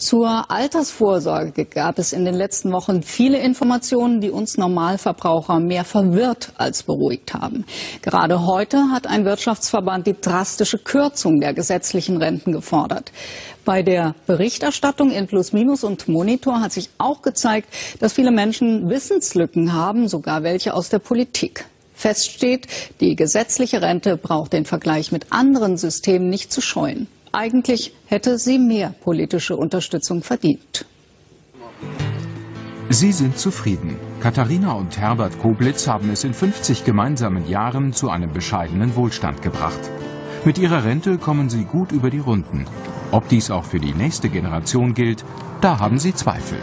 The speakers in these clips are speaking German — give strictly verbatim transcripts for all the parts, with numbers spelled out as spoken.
Zur Altersvorsorge gab es in den letzten Wochen viele Informationen, die uns Normalverbraucher mehr verwirrt als beruhigt haben. Gerade heute hat ein Wirtschaftsverband die drastische Kürzung der gesetzlichen Renten gefordert. Bei der Berichterstattung in Plus Minus und Monitor hat sich auch gezeigt, dass viele Menschen Wissenslücken haben, sogar welche aus der Politik. Fest steht, die gesetzliche Rente braucht den Vergleich mit anderen Systemen nicht zu scheuen. Eigentlich hätte sie mehr politische Unterstützung verdient. Sie sind zufrieden. Katharina und Herbert Koblitz haben es in fünfzig gemeinsamen Jahren zu einem bescheidenen Wohlstand gebracht. Mit ihrer Rente kommen sie gut über die Runden. Ob dies auch für die nächste Generation gilt, da haben sie Zweifel.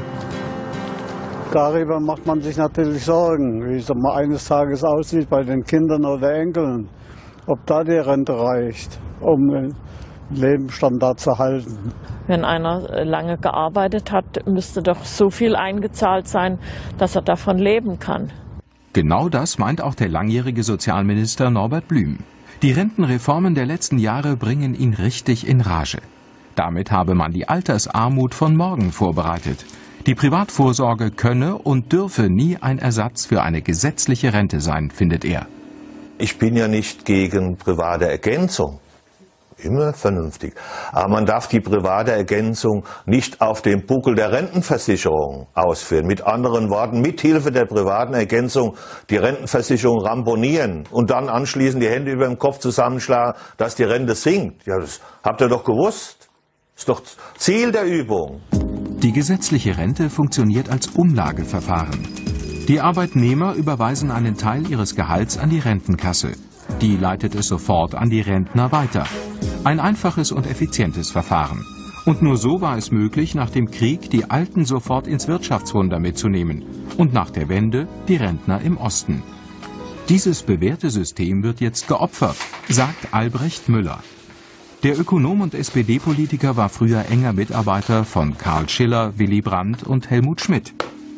Darüber macht man sich natürlich Sorgen, wie es mal eines Tages aussieht bei den Kindern oder Enkeln. Ob da die Rente reicht, um den Lebensstandard zu halten. Wenn einer lange gearbeitet hat, müsste doch so viel eingezahlt sein, dass er davon leben kann. Genau das meint auch der langjährige Sozialminister Norbert Blüm. Die Rentenreformen der letzten Jahre bringen ihn richtig in Rage. Damit habe man die Altersarmut von morgen vorbereitet. Die Privatvorsorge könne und dürfe nie ein Ersatz für eine gesetzliche Rente sein, findet er. Ich bin ja nicht gegen private Ergänzung. Immer vernünftig. Aber man darf die private Ergänzung nicht auf dem Buckel der Rentenversicherung ausführen. Mit anderen Worten, mithilfe der privaten Ergänzung die Rentenversicherung ramponieren und dann anschließend die Hände über dem Kopf zusammenschlagen, dass die Rente sinkt. Ja, das habt ihr doch gewusst. Das ist doch Ziel der Übung. Die gesetzliche Rente funktioniert als Umlageverfahren. Die Arbeitnehmer überweisen einen Teil ihres Gehalts an die Rentenkasse. Die leitet es sofort an die Rentner weiter. Ein einfaches und effizientes Verfahren. Und nur so war es möglich, nach dem Krieg die Alten sofort ins Wirtschaftswunder mitzunehmen und nach der Wende die Rentner im Osten. Dieses bewährte System wird jetzt geopfert, sagt Albrecht Müller. Der Ökonom und S P D-Politiker war früher enger Mitarbeiter von Karl Schiller, Willy Brandt und Helmut Schmidt.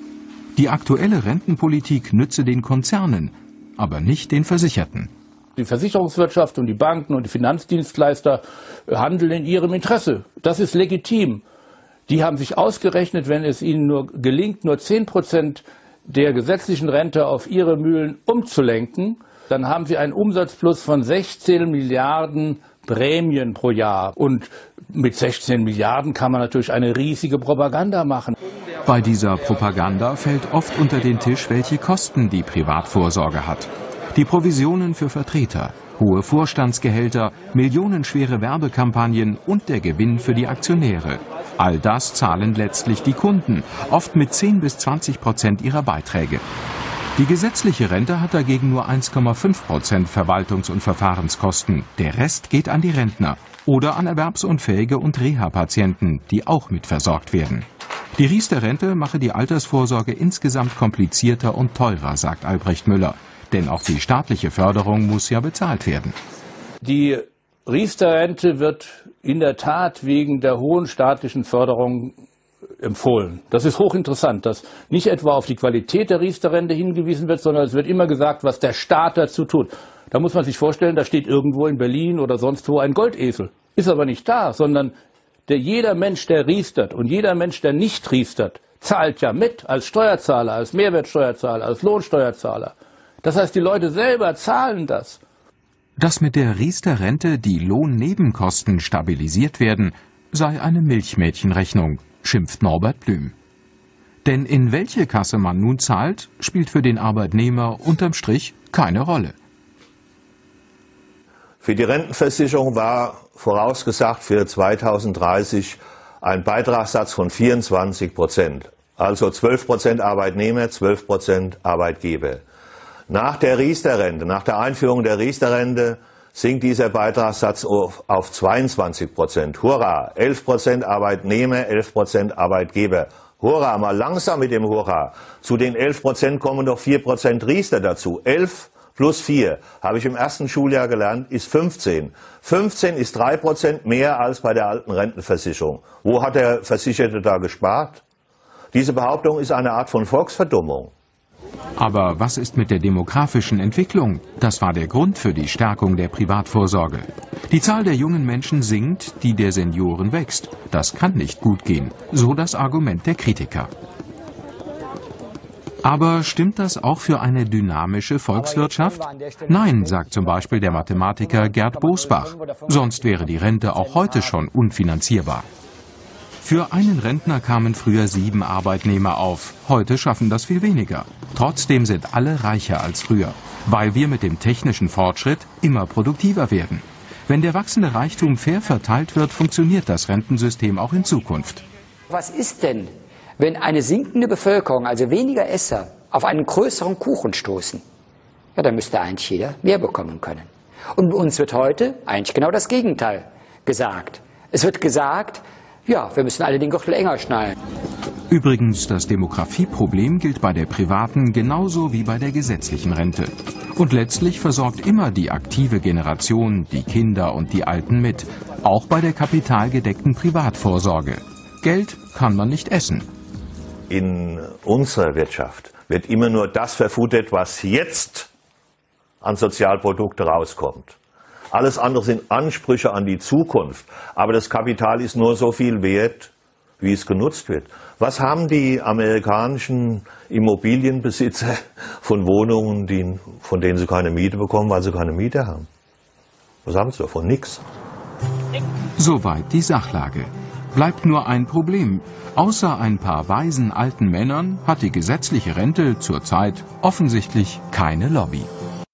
Die aktuelle Rentenpolitik nütze den Konzernen, aber nicht den Versicherten. Die Versicherungswirtschaft und die Banken und die Finanzdienstleister handeln in ihrem Interesse. Das ist legitim. Die haben sich ausgerechnet, wenn es ihnen nur gelingt, nur zehn Prozent der gesetzlichen Rente auf ihre Mühlen umzulenken, dann haben sie einen Umsatzplus von sechzehn Milliarden Prämien pro Jahr. Und mit sechzehn Milliarden kann man natürlich eine riesige Propaganda machen. Bei dieser Propaganda fällt oft unter den Tisch, welche Kosten die Privatvorsorge hat. Die Provisionen für Vertreter, hohe Vorstandsgehälter, millionenschwere Werbekampagnen und der Gewinn für die Aktionäre. All das zahlen letztlich die Kunden, oft mit zehn bis zwanzig Prozent ihrer Beiträge. Die gesetzliche Rente hat dagegen nur eins Komma fünf Prozent Verwaltungs- und Verfahrenskosten. Der Rest geht an die Rentner oder an Erwerbsunfähige und Reha-Patienten, die auch mit versorgt werden. Die Riester-Rente mache die Altersvorsorge insgesamt komplizierter und teurer, sagt Albrecht Müller. Denn auch die staatliche Förderung muss ja bezahlt werden. Die Riester-Rente wird in der Tat wegen der hohen staatlichen Förderung empfohlen. Das ist hochinteressant, dass nicht etwa auf die Qualität der Riester-Rente hingewiesen wird, sondern es wird immer gesagt, was der Staat dazu tut. Da muss man sich vorstellen, da steht irgendwo in Berlin oder sonst wo ein Goldesel. Ist aber nicht da, sondern der, jeder Mensch, der riestert und jeder Mensch, der nicht riestert, zahlt ja mit als Steuerzahler, als Mehrwertsteuerzahler, als Lohnsteuerzahler. Das heißt, die Leute selber zahlen das. Dass mit der Riester-Rente die Lohnnebenkosten stabilisiert werden, sei eine Milchmädchenrechnung, schimpft Norbert Blüm. Denn in welche Kasse man nun zahlt, spielt für den Arbeitnehmer unterm Strich keine Rolle. Für die Rentenversicherung war vorausgesagt für zweitausenddreißig ein Beitragssatz von vierundzwanzig Prozent. Also zwölf Prozent Arbeitnehmer, zwölf Prozent Arbeitgeber. Nach der Riester-Rente, nach der Einführung der Riester-Rente sinkt dieser Beitragssatz auf, auf zweiundzwanzig Prozent. Hurra! elf Prozent Arbeitnehmer, elf Prozent Arbeitgeber. Hurra! Mal langsam mit dem Hurra. Zu den elf Prozent kommen noch vier Prozent Riester dazu. elf plus vier, habe ich im ersten Schuljahr gelernt, ist fünfzehn. fünfzehn ist drei Prozent mehr als bei der alten Rentenversicherung. Wo hat der Versicherte da gespart? Diese Behauptung ist eine Art von Volksverdummung. Aber was ist mit der demografischen Entwicklung? Das war der Grund für die Stärkung der Privatvorsorge. Die Zahl der jungen Menschen sinkt, die der Senioren wächst. Das kann nicht gut gehen, so das Argument der Kritiker. Aber stimmt das auch für eine dynamische Volkswirtschaft? Nein, sagt zum Beispiel der Mathematiker Gerd Bosbach. Sonst wäre die Rente auch heute schon unfinanzierbar. Für einen Rentner kamen früher sieben Arbeitnehmer auf. Heute schaffen das viel weniger. Trotzdem sind alle reicher als früher, weil wir mit dem technischen Fortschritt immer produktiver werden. Wenn der wachsende Reichtum fair verteilt wird, funktioniert das Rentensystem auch in Zukunft. Was ist denn, wenn eine sinkende Bevölkerung, also weniger Esser, auf einen größeren Kuchen stoßen? Ja, dann müsste eigentlich jeder mehr bekommen können. Und bei uns wird heute eigentlich genau das Gegenteil gesagt. Es wird gesagt, ja, wir müssen alle den Gürtel enger schnallen. Übrigens, das Demografieproblem gilt bei der privaten genauso wie bei der gesetzlichen Rente. Und letztlich versorgt immer die aktive Generation, die Kinder und die Alten mit, auch bei der kapitalgedeckten Privatvorsorge. Geld kann man nicht essen. In unserer Wirtschaft wird immer nur das verfuttert, was jetzt an Sozialprodukte rauskommt. Alles andere sind Ansprüche an die Zukunft. Aber das Kapital ist nur so viel wert, wie es genutzt wird. Was haben die amerikanischen Immobilienbesitzer von Wohnungen, die, von denen sie keine Miete bekommen, weil sie keine Miete haben? Was haben sie davon? Nix. Soweit die Sachlage. Bleibt nur ein Problem. Außer ein paar weisen alten Männern hat die gesetzliche Rente zurzeit offensichtlich keine Lobby.